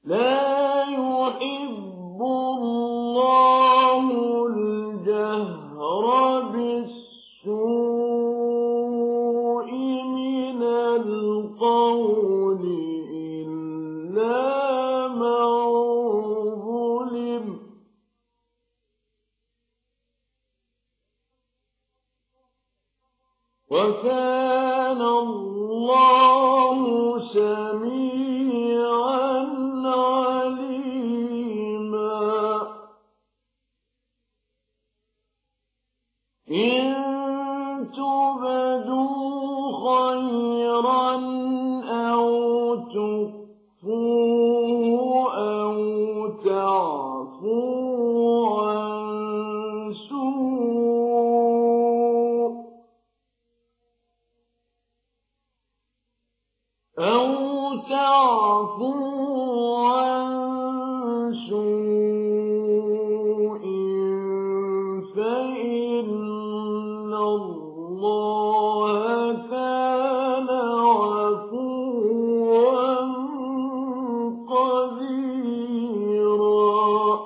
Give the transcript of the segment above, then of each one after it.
لا يحب الله الجهر بالسوء من القول إلا من ظلم وكان الله سميعا عليما إن تبدوا خيرا أو تخفوه أو تعفوا عن سوء فإن الله كان عفوا قديرا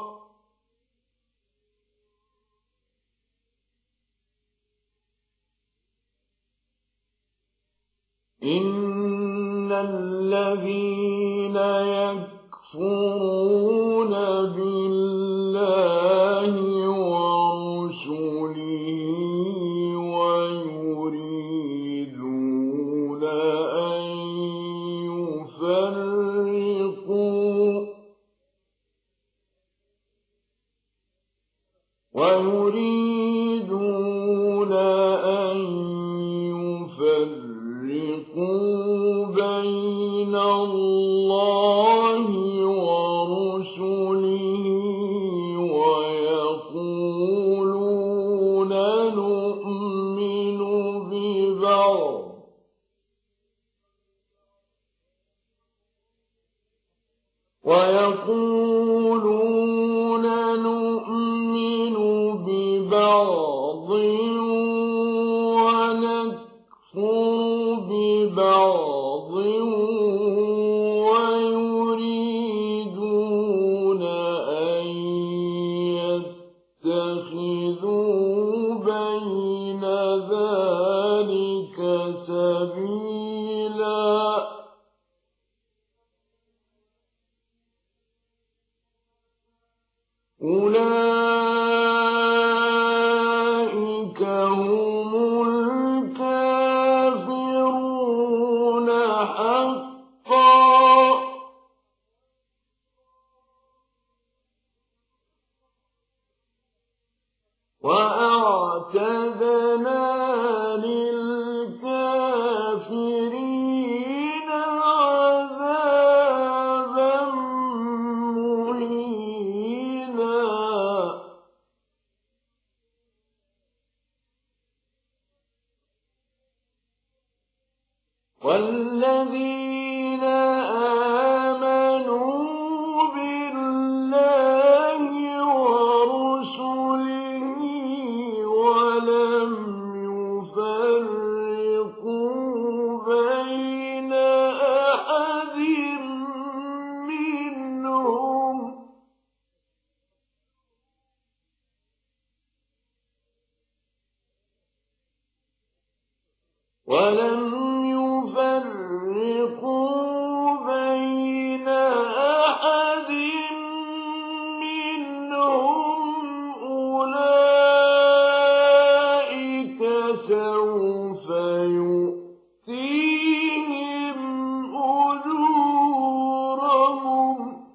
إن الذين يكفرون بالله ورسله ويريدون أن يفرقوا بين الله ورسله ويقولون نؤمن ببعض ونكفر ببعض ويريدون أن يتخذوا بين ذلك سبيلا أولئك هم الكافرون حقا وأعتدنا للكافرين عذابا مهينا والذين آمنوا بالله ورسله ولم يفرقوا بين أحد منهم أولئك سوف يؤتيهم أجورهم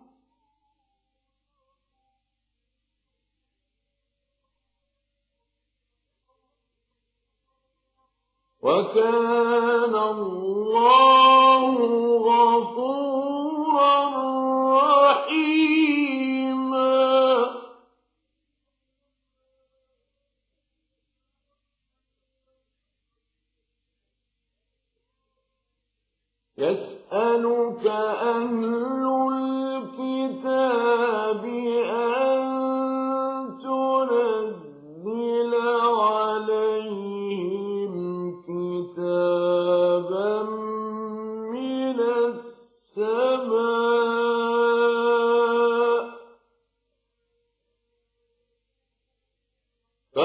وكان الله غفورا رحيما يسألك أهل الكتاب أن تنزل عليهم كتابا من السماء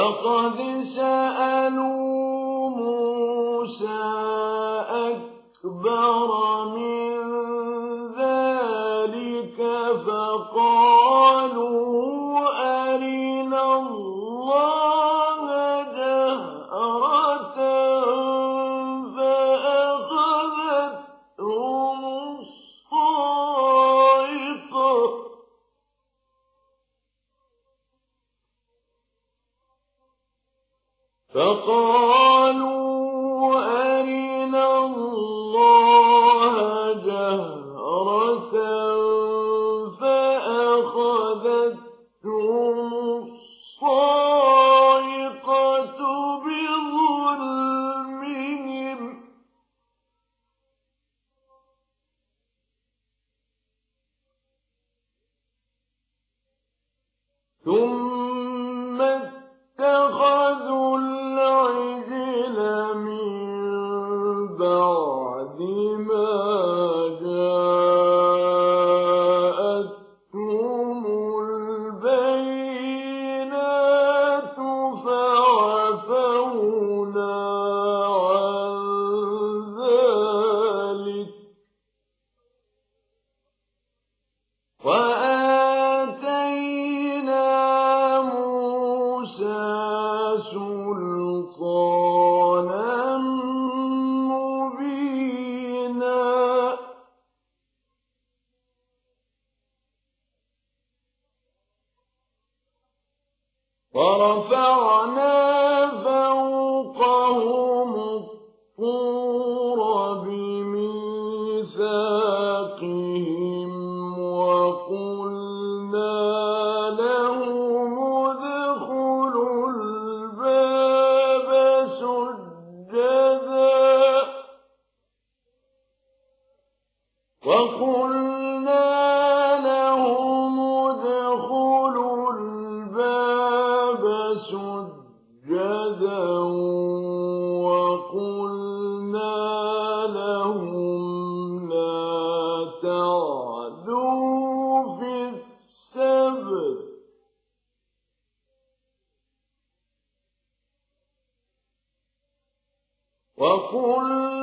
لقد سألوا موسى أكبر من ذلك فقالوا أرنا الله جهرة فأخذتهم الصاعقة بظلمهم ثم اتخذوا العجل من بعد ما جاءتهم البينات فعفونا عن ذلك وآتينا موسى سلطانا مبينا ورفعنا فوقهم الطور بميثاقهم وقلنا لهم ادخلوا الباب سجدا وقلنا لهم لا تعدوا في السبت وقلنا